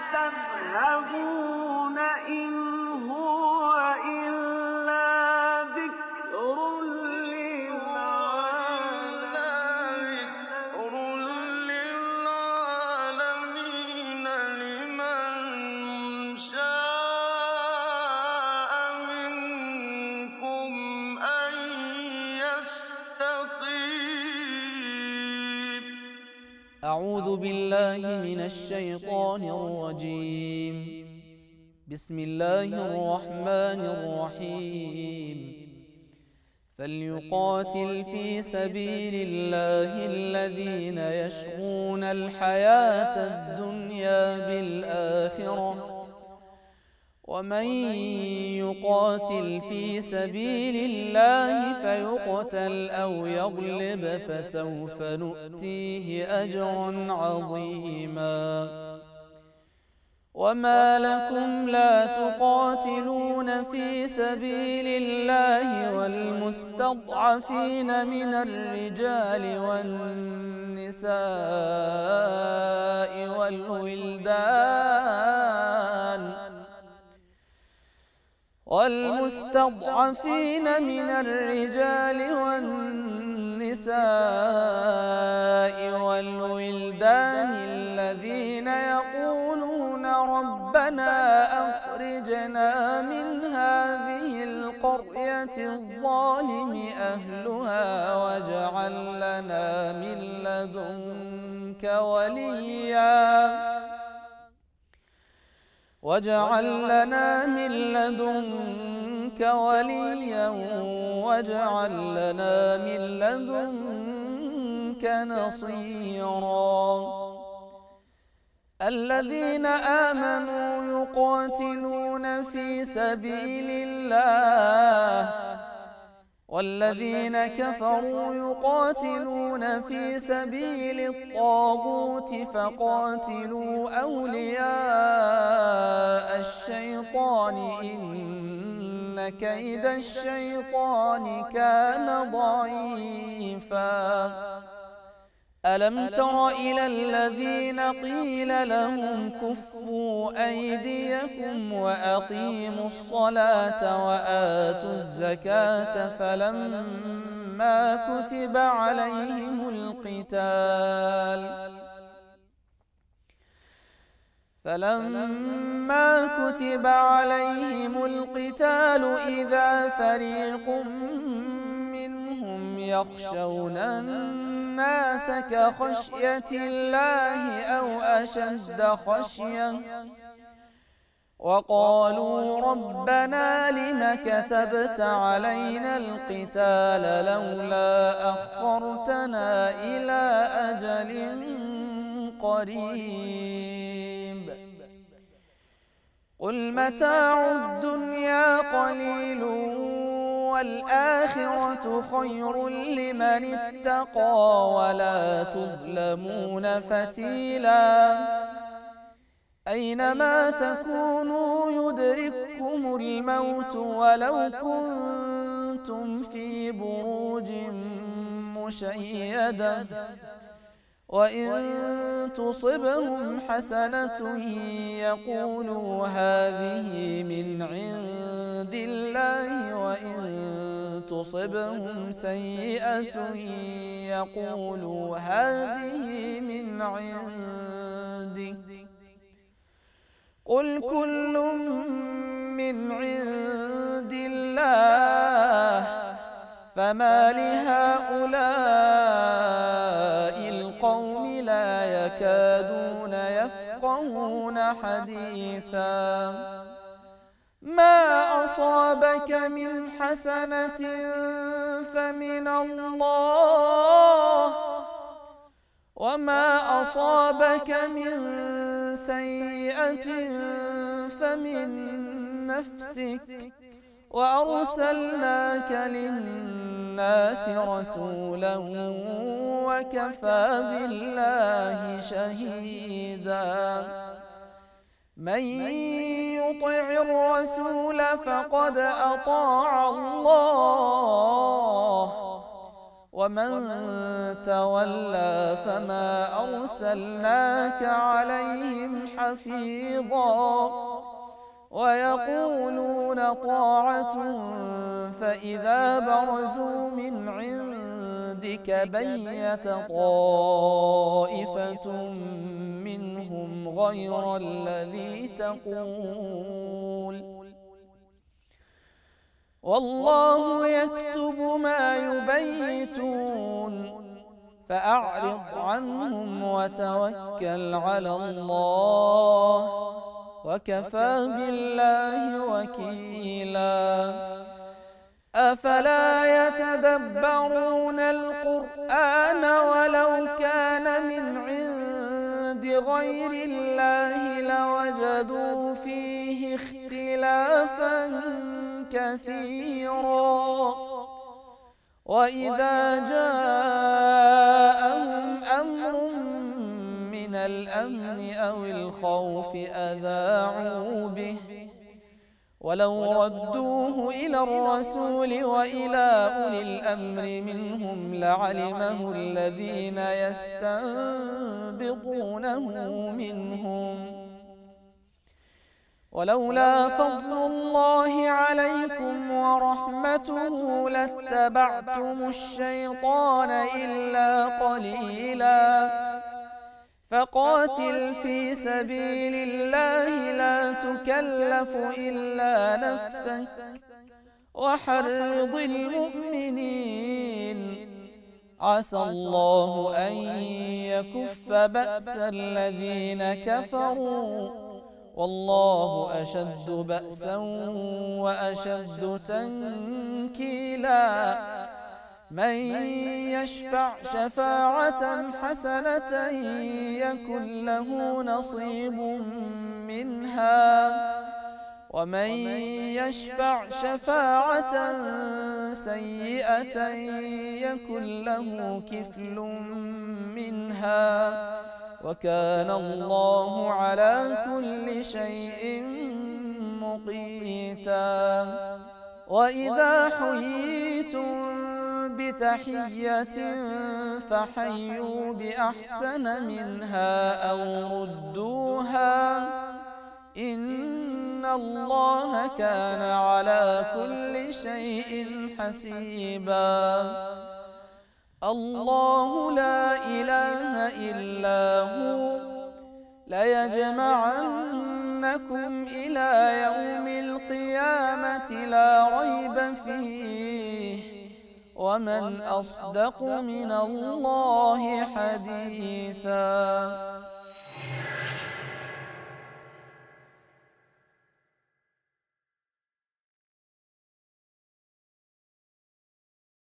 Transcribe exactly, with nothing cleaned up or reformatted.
تذهبون إن هو إلا ذكر للعالمين لمن شاء منكم أن يستقيم. أعوذ بالله من الشيطان الرجيم. بسم الله الرحمن الرحيم. فليقاتل في سبيل الله الذين يشرون الحياة الدنيا بالآخرة، ومن يقاتل في سبيل الله فيقتل أو يغلب فسوف نؤتيه أجرا عظيما. وما لكم لا تقاتلون في سبيل الله والمستضعفين من الرجال والنساء والولدان والمستضعفين من الرجال والنساء والولدان الذين يقولون ربنا أخرجنا من هذه القرية الظالم أهلها واجعل لنا من لدنك وليا واجعل لنا من لدنك وليا واجعل لنا من لدنك نصيرا. الذين آمنوا يقاتلون في سبيل الله والذين كفروا يقاتلون في سبيل الطاغوت فقاتلوا أولياء الشيطان إن كيد الشيطان كان ضعيفا. ألم تر إلى الذين قيل لهم كفوا أيديكم وأقيموا الصلاة وآتوا الزكاة فلما كتب عليهم القتال فلما كتب عليهم القتال إذا فريق منهم يخشون الناس كخشية الله أو أشد خشية وقالوا ربنا لم كتبت علينا القتال لولا أخرتنا إلى أجل قريب. قل متاع الدنيا قليل والآخرة خير لمن اتقى ولا تظلمون فتيلا. أينما تكونوا يدرككم الموت ولو كنتم في بروج مشيدة وإن تصبهم حسنة يقولوا هذه من عند الله وإن تصبهم سيئة يقولوا هذه من عندك. قل كل من عند الله فما لهؤلاء القوم لا يكادون يفقهون حديثا. ما أصابك من حسنة فمن الله وما أصابك من سيئة فمن نفسك وأرسلناك للناس رسولا وكفى بالله شهيدا. من يطع الرسول فقد أطاع الله ومن تولى فما أرسلناك عليهم حفيظا ويقولون طاعة فإذا برزوا من عندك بيت طائفة منهم غير الذي تقول والله يكتب ما يبيتون فأعرض عنهم وتوكل على الله وكفى بالله وكيلا أفلا يتدبرون القرآن ولو كان من عند غير الله لوجدوا فيه اختلافا كثيرا وإذا جاءهم أمر من الأمن أو الخوف أذاعوا به ولو ردوه إلى الرسول وإلى أولي الأمر منهم لعلمه الذين يستنبطونه منهم ولولا فضل الله عليكم ورحمته لاتبعتم الشيطان إلا قليلا فقاتل في سبيل الله لا تكلف إلا نفسك وحرض المؤمنين عسى الله أن يكف بأس الذين كفروا والله أشد بأسا وأشد تنكيلا من يشفع شفاعة حسنة يكن له نصيب منها ومن يشفع شفاعة سيئة يكن له كفل منها وكان الله على كل شيء مقيتا وإذا حييتم بتحية فحيوا بأحسن منها أو ردوها إن الله كان على كل شيء حسيبا الله لا إله إلا هو ليجمعنكم إلى يوم القيامة لا ريب فيه ومن أصدق من الله حديثا.